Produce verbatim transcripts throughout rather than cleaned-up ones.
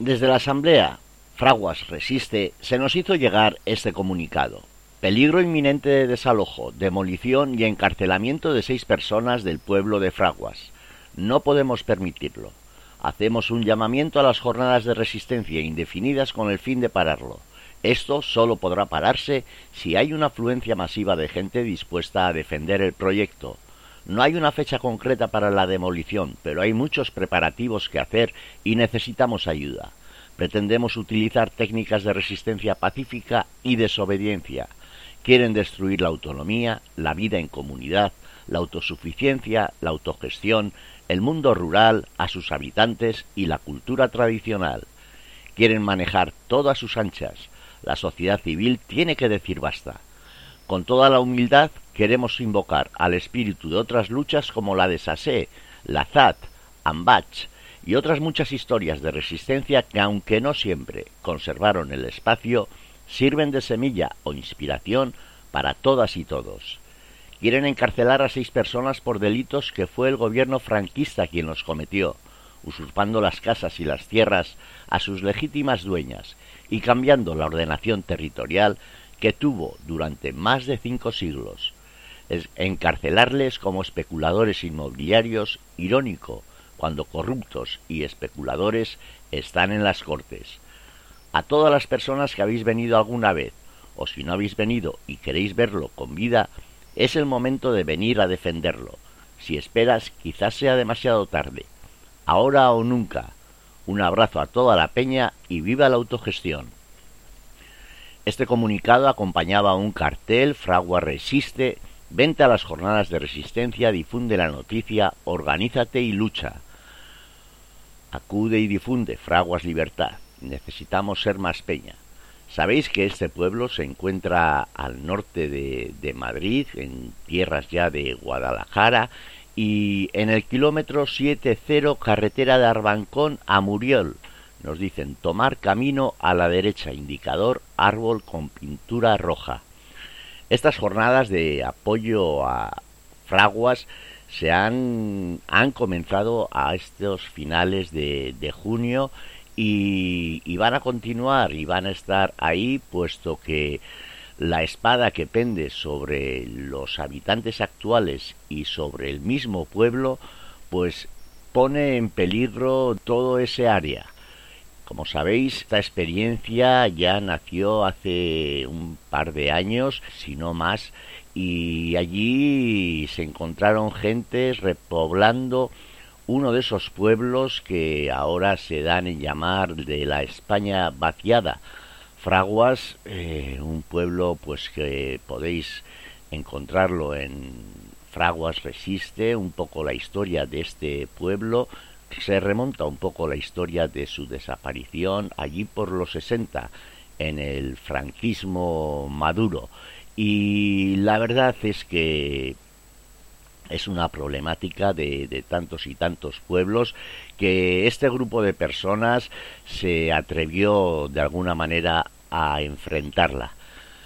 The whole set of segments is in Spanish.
Desde la Asamblea Fraguas Resiste se nos hizo llegar este comunicado. Peligro inminente de desalojo, demolición y encarcelamiento de seis personas del pueblo de Fraguas. No podemos permitirlo. Hacemos un llamamiento a las jornadas de resistencia indefinidas con el fin de pararlo. Esto solo podrá pararse si hay una afluencia masiva de gente dispuesta a defender el proyecto. No hay una fecha concreta para la demolición, pero hay muchos preparativos que hacer y necesitamos ayuda. Pretendemos utilizar técnicas de resistencia pacífica y desobediencia. Quieren destruir la autonomía, la vida en comunidad, la autosuficiencia, la autogestión, el mundo rural, a sus habitantes y la cultura tradicional. Quieren manejar todo a sus anchas. La sociedad civil tiene que decir basta. Con toda la humildad queremos invocar al espíritu de otras luchas como la de Sasé, la Z A T, Ambach y otras muchas historias de resistencia que, aunque no siempre conservaron el espacio, sirven de semilla o inspiración para todas y todos. Quieren encarcelar a seis personas por delitos que fue el gobierno franquista quien los cometió, usurpando las casas y las tierras a sus legítimas dueñas y cambiando la ordenación territorial que tuvo durante más de cinco siglos. Es encarcelarles como especuladores inmobiliarios, irónico, cuando corruptos y especuladores están en las Cortes. A todas las personas que habéis venido alguna vez, o si no habéis venido y queréis verlo con vida, es el momento de venir a defenderlo. Si esperas, quizás sea demasiado tarde. Ahora o nunca. Un abrazo a toda la peña y viva la autogestión. Este comunicado acompañaba a un cartel: Fraguas Resiste, vente a las jornadas de resistencia, difunde la noticia, organízate y lucha. Acude y difunde, Fraguas Libertad. Necesitamos ser más peña. Sabéis que este pueblo se encuentra al norte de, de Madrid, en tierras ya de Guadalajara, y en el kilómetro setenta, carretera de Arbancón a Muriel. Nos dicen tomar camino a la derecha, indicador árbol con pintura roja. Estas jornadas de apoyo a Fraguas se han, han comenzado a estos finales de, de junio y, y van a continuar y van a estar ahí, puesto que la espada que pende sobre los habitantes actuales y sobre el mismo pueblo, pues pone en peligro todo ese área. Como sabéis, esta experiencia ya nació hace un par de años, si no más, y allí se encontraron gentes repoblando uno de esos pueblos que ahora se dan en llamar de la España vaciada. Fraguas, eh, un pueblo pues que podéis encontrarlo en Fraguas Resiste, un poco la historia de este pueblo. Se remonta un poco la historia de su desaparición allí por los sesenta, en el franquismo maduro. Y la verdad es que es una problemática de, de tantos y tantos pueblos que este grupo de personas se atrevió de alguna manera a enfrentarla.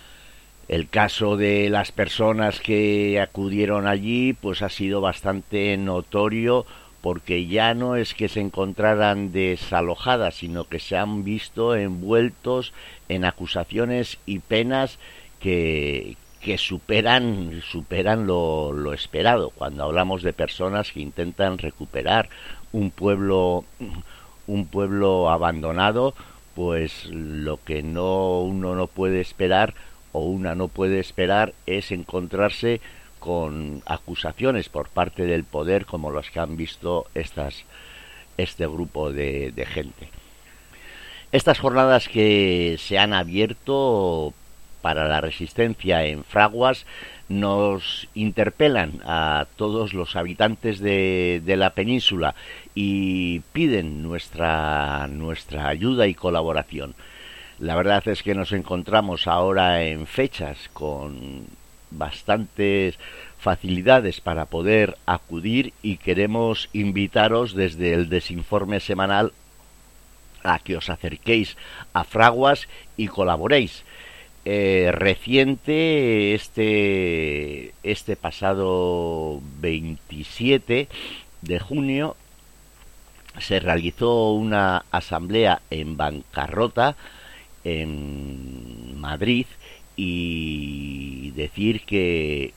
El caso de las personas que acudieron allí pues ha sido bastante notorio, porque ya no es que se encontraran desalojadas, sino que se han visto envueltos en acusaciones y penas que, que superan, superan lo, lo esperado. Cuando hablamos de personas que intentan recuperar un pueblo, un pueblo abandonado, pues lo que no uno no puede esperar o una no puede esperar es encontrarse con acusaciones por parte del poder como las que han visto estas, este grupo de, de gente. Estas jornadas que se han abierto para la resistencia en Fraguas nos interpelan a todos los habitantes de, de la península y piden nuestra, nuestra ayuda y colaboración. La verdad es que nos encontramos ahora en fechas con bastantes facilidades para poder acudir y queremos invitaros desde el Desinforme Semanal a que os acerquéis a Fraguas y colaboréis. Eh, reciente, este, este pasado veintisiete de junio, se realizó una asamblea en bancarrota en Madrid y decir que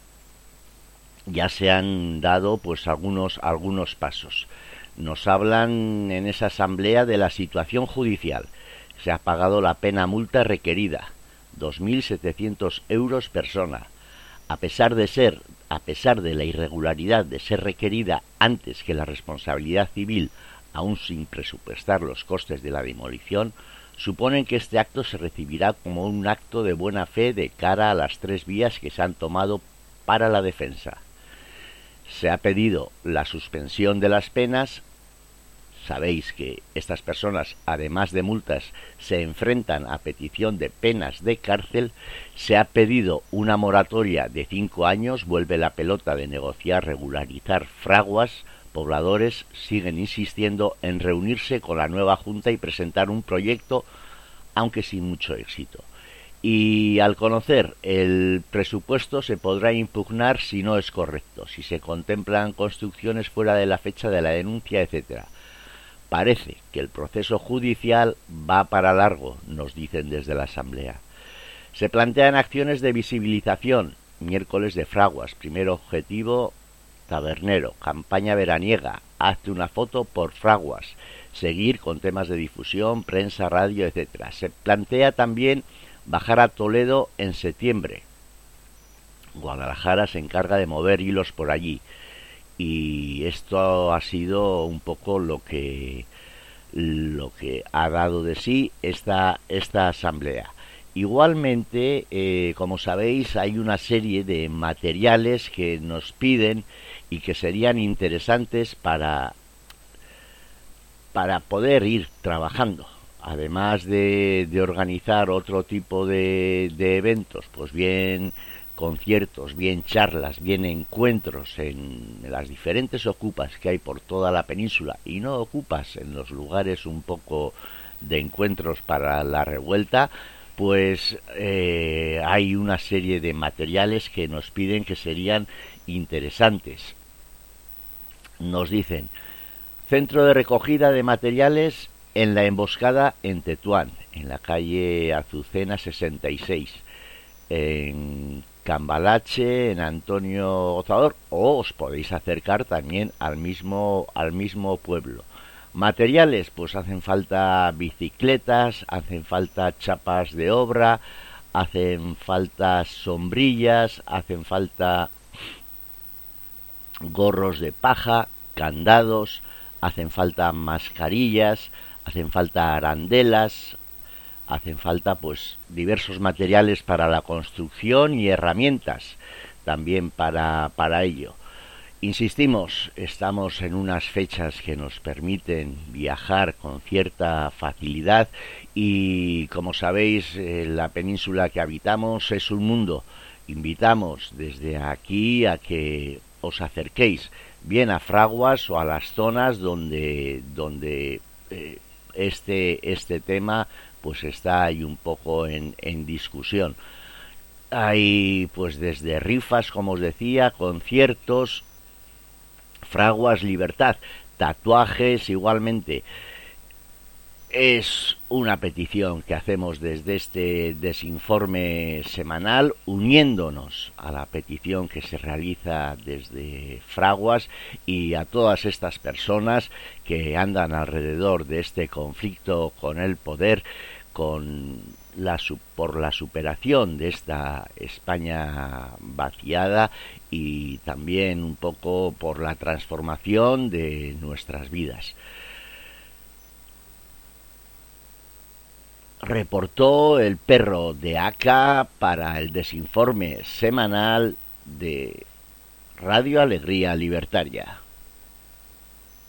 ya se han dado pues algunos algunos pasos. Nos hablan en esa asamblea de la situación judicial. Se ha pagado la pena multa requerida, dos mil setecientos euros persona. A pesar de ser, a pesar de la irregularidad de ser requerida antes que la responsabilidad civil, aún sin presupuestar los costes de la demolición, suponen que este acto se recibirá como un acto de buena fe de cara a las tres vías que se han tomado para la defensa. Se ha pedido la suspensión de las penas. Sabéis que estas personas, además de multas, se enfrentan a petición de penas de cárcel. Se ha pedido una moratoria de cinco años. Vuelve la pelota de negociar, regularizar fraguas. Pobladores siguen insistiendo en reunirse con la nueva Junta y presentar un proyecto, aunque sin mucho éxito. Y al conocer el presupuesto se podrá impugnar si no es correcto, si se contemplan construcciones fuera de la fecha de la denuncia, etcétera. Parece que el proceso judicial va para largo, nos dicen desde la Asamblea. Se plantean acciones de visibilización. Miércoles de fraguas, primer objetivo tabernero, campaña veraniega, hazte una foto por fraguas, seguir con temas de difusión, prensa, radio, etcétera. Se plantea también bajar a Toledo en septiembre. Guadalajara se encarga de mover hilos por allí. Y esto ha sido un poco lo que lo que ha dado de sí esta, esta asamblea. Igualmente, eh, como sabéis, hay una serie de materiales que nos piden y que serían interesantes para, para poder ir trabajando. Además de, de organizar otro tipo de, de eventos, pues bien conciertos, bien charlas, bien encuentros en las diferentes ocupas que hay por toda la península, y no ocupas en los lugares un poco de encuentros para la revuelta, pues eh, hay una serie de materiales que nos piden que serían interesantes. Nos dicen: centro de recogida de materiales en la Emboscada en Tetuán, en la calle Azucena sesenta y seis, en Cambalache, en Antonio Gozador, o os podéis acercar también al mismo, al mismo pueblo. Materiales, pues hacen falta bicicletas, hacen falta chapas de obra, hacen falta sombrillas, hacen falta gorros de paja, candados, hacen falta mascarillas, hacen falta arandelas, hacen falta pues diversos materiales para la construcción y herramientas también para, para ello. Insistimos, estamos en unas fechas que nos permiten viajar con cierta facilidad y, como sabéis, eh, la península que habitamos es un mundo. Invitamos desde aquí a que os acerquéis bien a Fraguas o a las zonas donde, donde eh, este, este tema pues está ahí un poco en, en discusión. Hay pues desde rifas, como os decía, conciertos, fraguas, libertad, tatuajes igualmente. Es una petición que hacemos desde este desinforme semanal, uniéndonos a la petición que se realiza desde Fraguas y a todas estas personas que andan alrededor de este conflicto con el poder, con la, por la superación de esta España vaciada y también un poco por la transformación de nuestras vidas. Reportó el perro de A C A para el desinforme semanal de Radio Alegría Libertaria.